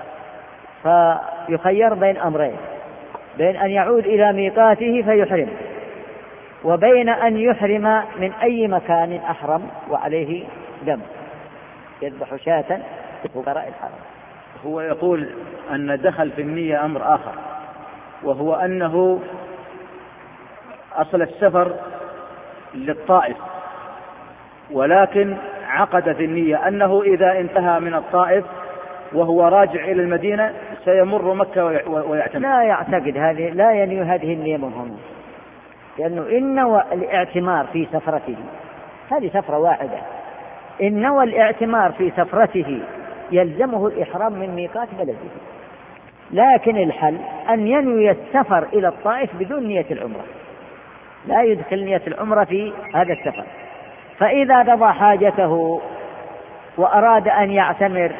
فيخير بين أمرين: بين أن يعود إلى ميقاته فيحرم، وبين أن يحرم من أي مكان أحرم وعليه دم يذبح شاة فقراء الحرم. هو يقول أن دخل في النية أمر آخر، وهو أنه أصل السفر للطائف، ولكن عقد في النية أنه إذا انتهى من الطائف وهو راجع إلى المدينة سيمر مكة ويعتمر. لا يعتقد هذه، لا ينوي هذه النية من هنا، لأنه إن نوى الاعتمار في سفرته، هذه سفرة واحدة، إن نوى الاعتمار في سفرته يلزمه الإحرام من ميقات بلده، لكن الحل أن ينوي السفر إلى الطائف بدون نية العمرة، لا يدخل نية العمرة في هذا السفر. فإذا قضى حاجته وأراد أن يعتمر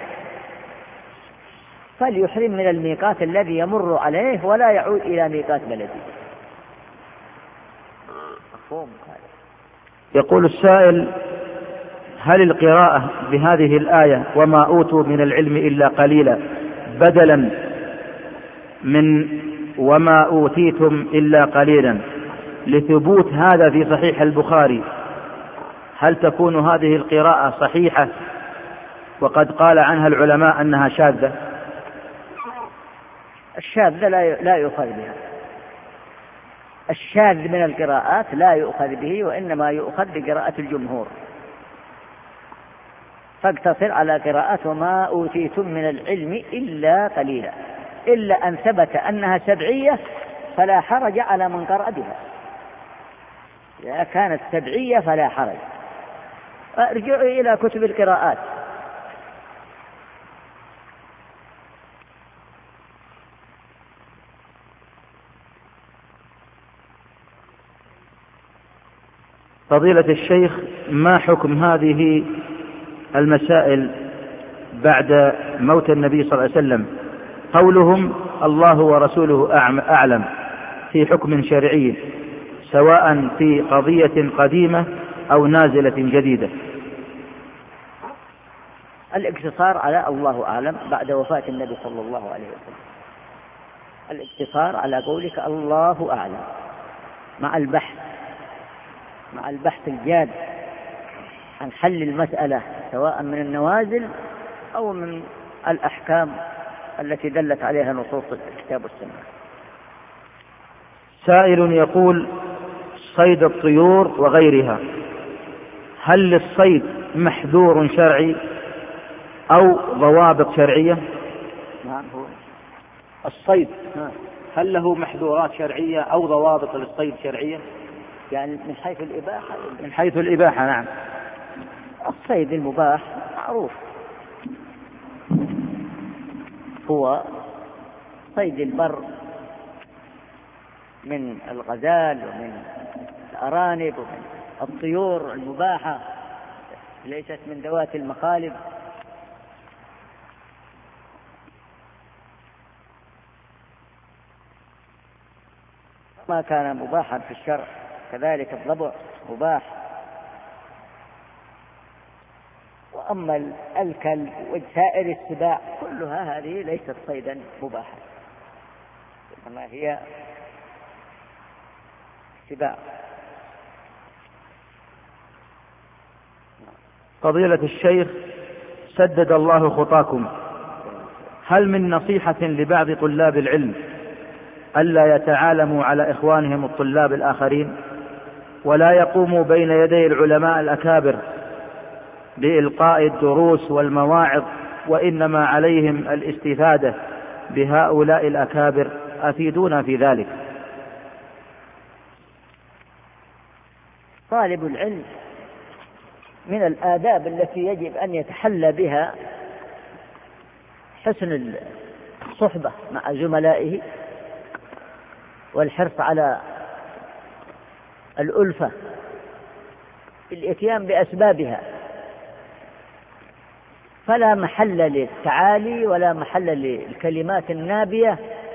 فليحرم من الميقات الذي يمر عليه ولا يعود إلى ميقات بلده. يقول السائل: هل القراءة بهذه الآية وما أوتوا من العلم إلا قليلا بدلا من وما أوتيتم إلا قليلا لثبوت هذا في صحيح البخاري، هل تكون هذه القراءة صحيحة وقد قال عنها العلماء أنها شاذة؟ الشاذ لا يؤخذ بها، الشاذ من القراءات لا يؤخذ به، وإنما يؤخذ بقراءة الجمهور، فاقتصر على قراءة وما أوتيتم من العلم إلا قليلا، إلا أن ثبت أنها سبعية فلا حرج على من قرأ بها، إذا كانت سبعية فلا حرج. ارجعوا إلى كتب القراءات. فضيلة الشيخ، ما حكم هذه المسائل بعد موت النبي صلى الله عليه وسلم؟ قولهم الله ورسوله أعلم في حكم شرعي، سواء في قضية قديمة أو نازلة جديدة. الاقتصار على الله أعلم بعد وفاة النبي صلى الله عليه وسلم، الاقتصار على قولك الله أعلم مع البحث الجاد عن حل المسألة، سواء من النوازل أو من الأحكام التي دلت عليها نصوص الكتاب والسنة. سائل يقول: صيد الطيور وغيرها، هل للصيد محذور شرعي أو ضوابط شرعية؟ نعم، هو الصيد هل له محذورات شرعية أو ضوابط للصيد شرعية؟ يعني من حيث الإباحة. من حيث الإباحة، نعم. الصيد المباح معروف، هو صيد البر من الغزال ومن الأرانب ومن الطيور المباحة ليست من ذوات المخالب. ما كان مباحا في الشرع كذلك الضبع مباح. وأما الكلب وسائر السباع كلها هذه ليست صيدا مباحا، إنما هي سباع. فضيلة الشيخ، سدد الله خطاكم، هل من نصيحة لبعض طلاب العلم ألا يتعالموا على إخوانهم الطلاب الآخرين ولا يقوموا بين يدي العلماء الأكابر بإلقاء الدروس والمواعظ، وإنما عليهم الاستفادة بهؤلاء الأكابر؟ أفيدونا في ذلك. طالب العلم من الآداب التي يجب أن يتحلى بها حسن الصحبة مع زملائه والحرص على الألفة، الإتيان بأسبابها، فلا محل للتعالي ولا محل للكلمات النابية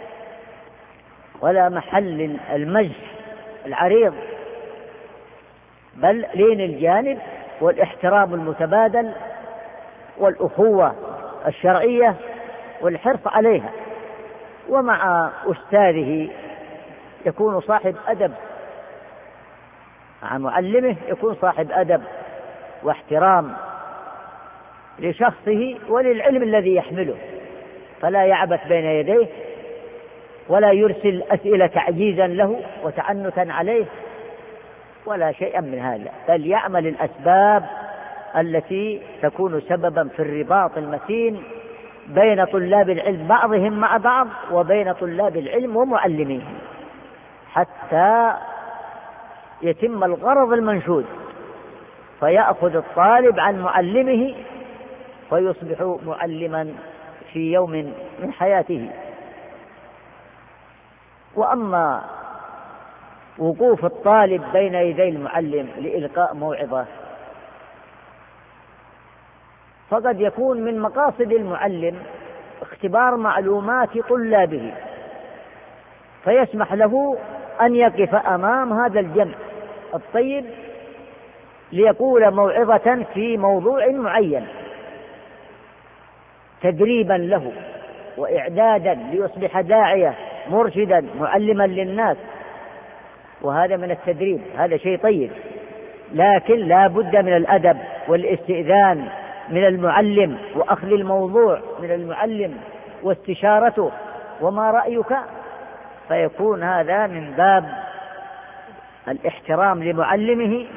ولا محل للمزح العريض، بل لين الجانب والاحترام المتبادل والأخوة الشرعية والحرص عليها. ومع أستاذه يكون صاحب أدب، مع معلمه يكون صاحب أدب واحترام لشخصه وللعلم الذي يحمله، فلا يعبث بين يديه ولا يرسل أسئلة تعجيزا له وتعنتا عليه ولا شيئا من هذا، بل يعمل الأسباب التي تكون سببا في الرباط المتين بين طلاب العلم بعضهم مع بعض وبين طلاب العلم ومعلميهم، حتى يتم الغرض المنشود، فيأخذ الطالب عن معلمه فيصبح معلما في يوم من حياته. وأما وقوف الطالب بين يدي المعلم لإلقاء موعظة فقد يكون من مقاصد المعلم اختبار معلومات طلابه، فيسمح له أن يقف أمام هذا الجمع الطيب ليقول موعظة في موضوع معين تدريبا له وإعدادا ليصبح داعية مرشدا معلما للناس، وهذا من التدريب، هذا شيء طيب، لكن لا بد من الأدب والاستئذان من المعلم وأخذ الموضوع من المعلم واستشارته وما رأيك، فيكون هذا من باب الاحترام لمعلمه،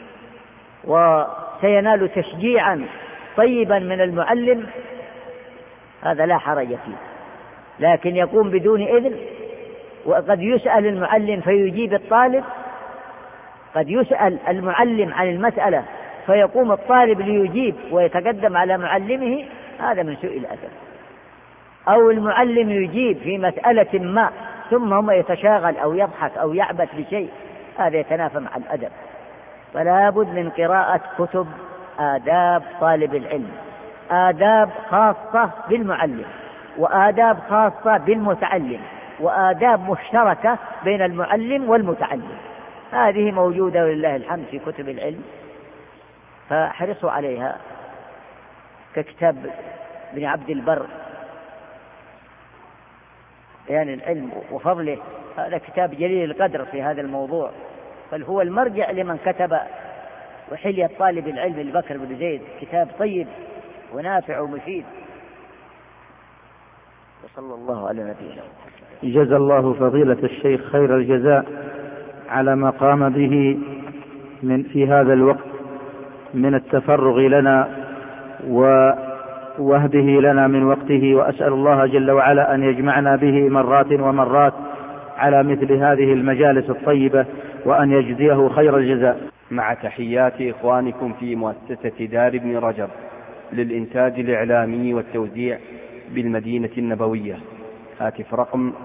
وسينال تشجيعا طيبا من المعلم، هذا لا حرج فيه. لكن يقوم بدون إذن، وقد يسأل المعلم فيجيب الطالب، قد يسأل المعلم عن المسألة فيقوم الطالب ليجيب ويتقدم على معلمه، هذا من سوء الأدب. أو المعلم يجيب في مسألة ما ثم هو يتشاغل أو يضحك أو يعبث بشيء، هذا يتنافى مع الأدب. فلا بد من قراءة كتب آداب طالب العلم، آداب خاصة بالمعلم وآداب خاصة بالمتعلم وآداب مشتركة بين المعلم والمتعلم، هذه موجودة ولله الحمد في كتب العلم، فاحرصوا عليها، ككتاب ابن عبد البر بيان العلم وفضله، هذا كتاب جليل القدر في هذا الموضوع، بل هو المرجع لمن كتب وحلية طالب العلم لبكر بن زيد، كتاب طيب ونافع ومفيد. وصلى الله على نبينا. جزا الله فضيلة الشيخ خير الجزاء على ما قام به في هذا الوقت من التفرغ لنا ووهبه لنا من وقته، وأسأل الله جل وعلا أن يجمعنا به مرات ومرات على مثل هذه المجالس الطيبة، وأن يجزيه خير الجزاء. مع تحيات إخوانكم في مؤسسة دار ابن رجب للإنتاج الإعلامي والتوزيع بالمدينة النبوية، هاتف رقم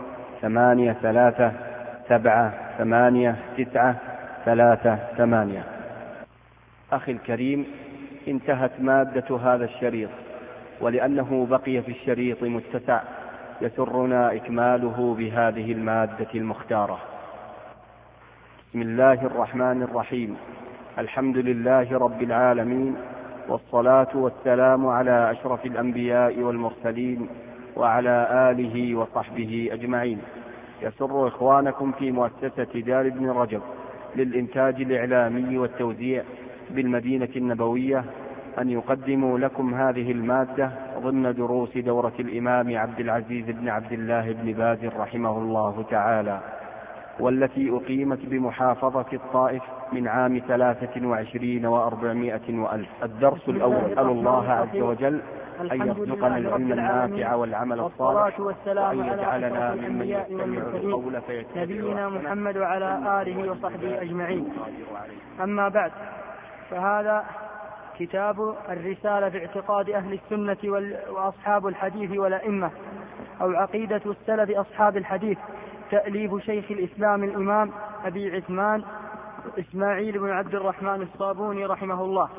83789338. أخي الكريم، انتهت مادة هذا الشريط، ولأنه بقي في الشريط متسع يسرنا إكماله بهذه المادة المختارة. بسم الله الرحمن الرحيم، الحمد لله رب العالمين، والصلاة والسلام على أشرف الأنبياء والمرسلين وعلى آله وصحبه أجمعين. يسر إخوانكم في مؤسسة دار ابن رجب للإنتاج الإعلامي والتوزيع بالمدينة النبوية أن يقدموا لكم هذه المادة ضمن دروس دورة الإمام عبد العزيز بن عبد الله بن باز رحمه الله تعالى، والتي أقيمت بمحافظة الطائف من عام 23 و400 وألف. الدرس الأول: أسأل الله عز وجل أن يرزقنا العلم النافع والعمل الصالح، وأن يجعلنا ممن يستمع القول فيتبع نبينا محمد وعلى آله وصحبه أجمعين. أما بعد، فهذا كتاب الرسالة في اعتقاد أهل السنة وأصحاب الحديث والأئمة، أو عقيدة السلف أصحاب الحديث، تأليف شيخ الإسلام الإمام أبي عثمان إسماعيل بن عبد الرحمن الصابوني رحمه الله.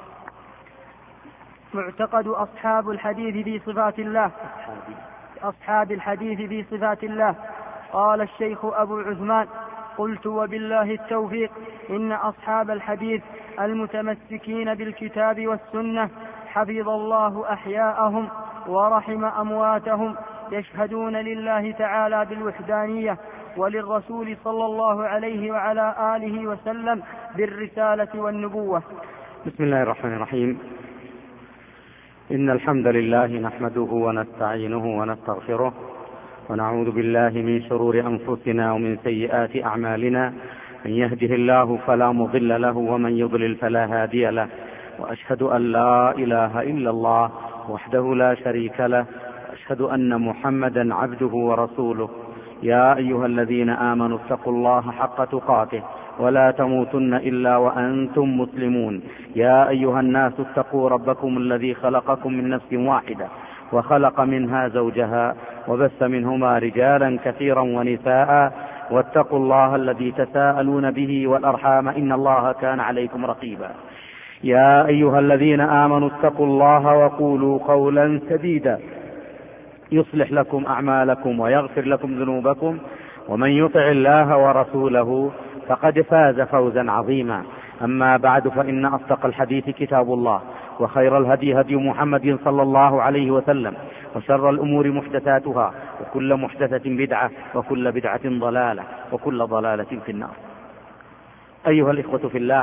معتقد أصحاب الحديث في صفات الله. أصحاب الحديث في صفات الله. قال الشيخ أبو عثمان: قلت وبالله التوفيق، إن أصحاب الحديث المتمسكين بالكتاب والسنة حفظ الله أحياءهم ورحم أمواتهم، يشهدون لله تعالى بالوحدانية، وللرسول صلى الله عليه وعلى آله وسلم بالرسالة والنبوة. بسم الله الرحمن الرحيم. إن الحمد لله نحمده ونستعينه ونستغفره، ونعوذ بالله من شرور أنفسنا ومن سيئات أعمالنا، من يهده الله فلا مضل له ومن يضلل فلا هادي له، وأشهد أن لا إله إلا الله وحده لا شريك له، وأشهد أن محمدا عبده ورسوله. يا أيها الذين آمنوا اتقوا الله حق تقاته ولا تموتن إلا وأنتم مسلمون. يا أيها الناس اتقوا ربكم الذي خلقكم من نفس واحدة وخلق منها زوجها وبث منهما رجالا كثيرا ونساء، واتقوا الله الذي تساءلون به والأرحام إن الله كان عليكم رقيبا. يا أيها الذين آمنوا اتقوا الله وقولوا قولا سديدا يصلح لكم أعمالكم ويغفر لكم ذنوبكم، ومن يطع الله ورسوله فقد فاز فوزا عظيما. أما بعد، فإن أصدق الحديث كتاب الله، وخير الهدي هدي محمد صلى الله عليه وسلم، وشر الأمور محدثاتها، وكل محدثة بدعة، وكل بدعة ضلالة، وكل ضلالة في النار. أيها الإخوة في الله،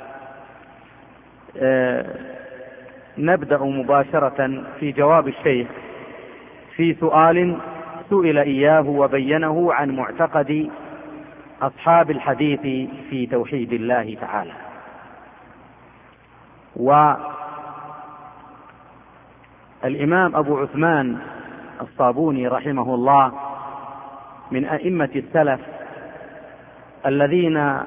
نبدأ مباشرة في جواب الشيخ في سؤال سئل إياه وبينه عن معتقد أصحاب الحديث في توحيد الله تعالى. والإمام أبو عثمان الصابوني رحمه الله من أئمة السلف الذين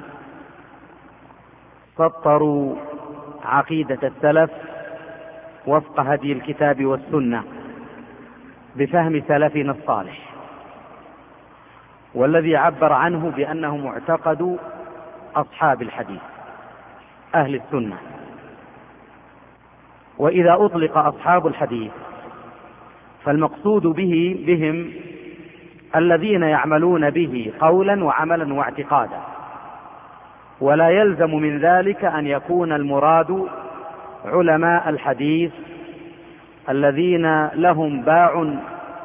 سطروا عقيدة السلف وفق هدي الكتاب والسنة بفهم سلفنا الصالح، والذي عبر عنه بأنه معتقد أصحاب الحديث. أهل السنة. وإذا أطلق أصحاب الحديث فالمقصود بهم الذين يعملون به قولا وعملا واعتقادا، ولا يلزم من ذلك أن يكون المراد علماء الحديث الذين لهم باع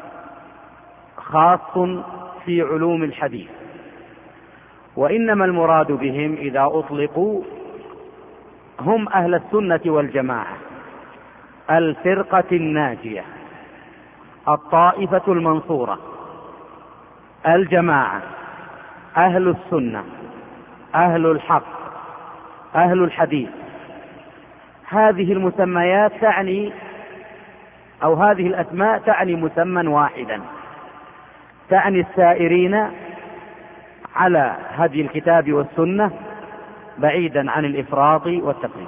خاص في علوم الحديث، وإنما المراد بهم إذا أطلقوا هم أهل السنة والجماعة، الفرقة الناجية، الطائفة المنصورة، الجماعة، أهل السنة، أهل الحق، أهل الحديث. هذه المسميات تعني، أو هذه الأسماء تعني مسمى واحدا، تعني السائرين على هدي الكتاب والسنة بعيدا عن الإفراط والتفريط.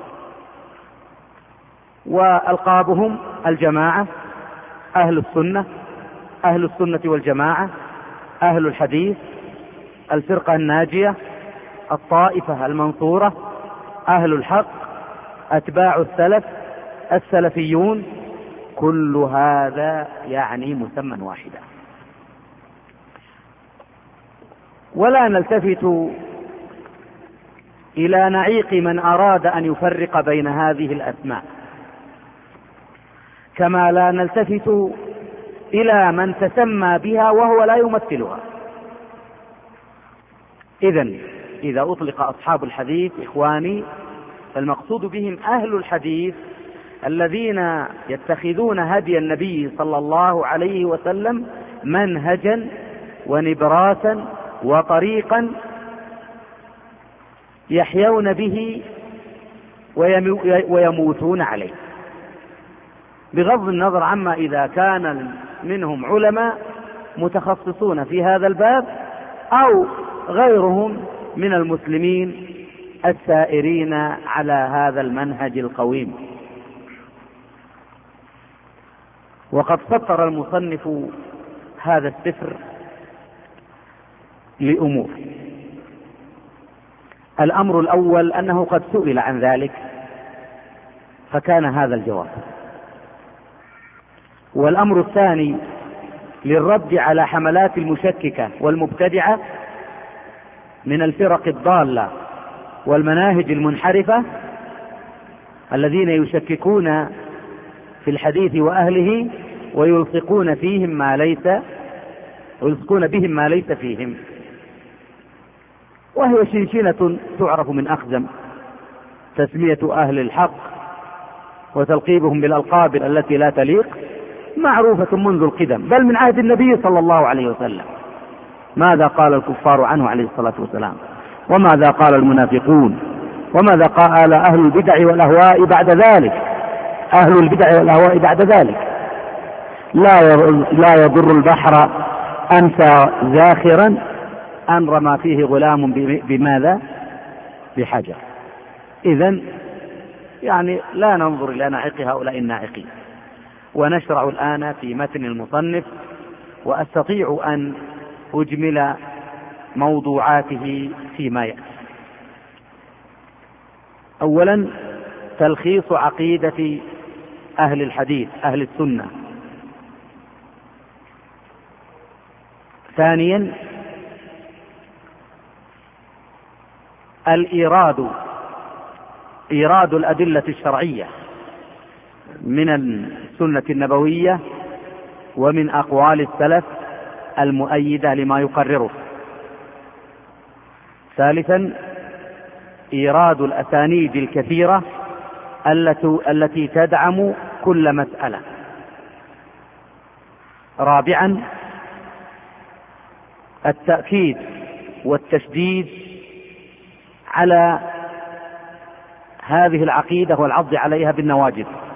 وألقابهم الجماعة، أهل السنة، أهل السنة والجماعة، أهل الحديث، الفرقة الناجية، الطائفة المنصورة، أهل الحق، أتباع السلف، السلفيون. كل هذا يعني مسمى واحدا. ولا نلتفت إلى نعيق من أراد أن يفرق بين هذه الأسماء، كما لا نلتفت إلى من تسمى بها وهو لا يمثلها. إذا أطلق أصحاب الحديث إخواني فالمقصود بهم أهل الحديث الذين يتخذون هدي النبي صلى الله عليه وسلم منهجا ونبراسا وطريقا يحيون به ويموتون عليه، بغض النظر عما إذا كان منهم علماء متخصصون في هذا الباب أو غيرهم من المسلمين السائرين على هذا المنهج القويم. وقد سطر المصنف هذا السفر لأمور. الأمر الأول أنه قد سئل عن ذلك فكان هذا الجواب. والأمر الثاني للرد على حملات المشككة والمبتدعة من الفرق الضالة والمناهج المنحرفة الذين يشككون في الحديث وأهله ويلصقون بهم ما ليس فيهم، وهي شنشنة تعرف من أخزم، تسمية أهل الحق وتلقيبهم بالألقاب التي لا تليق معروفة منذ القدم، بل من عهد النبي صلى الله عليه وسلم. ماذا قال الكفار عنه عليه الصلاة والسلام؟ وماذا قال المنافقون؟ وماذا قال أهل البدع والأهواء بعد ذلك؟ أهل البدع والأهواء بعد ذلك لا يضر البحر أنسى زاخرا أن رمى فيه غلام بماذا؟ بحجر. إذن يعني لا ننظر إلى ناعق هؤلاء الناعقين. ونشرع الآن في متن المصنف، وأستطيع أن أجمل موضوعاته فيما يأتي. أولا تلخيص عقيدة أهل الحديث أهل السنة. ثانيا إيراد الأدلة الشرعية من السنة النبوية ومن أقوال السلف المؤيدة لما يقرره. ثالثا إيراد الأسانيد الكثيرة التي تدعم كل مسألة. رابعا التأكيد والتشديد على هذه العقيدة والعض عليها بالنواجذ.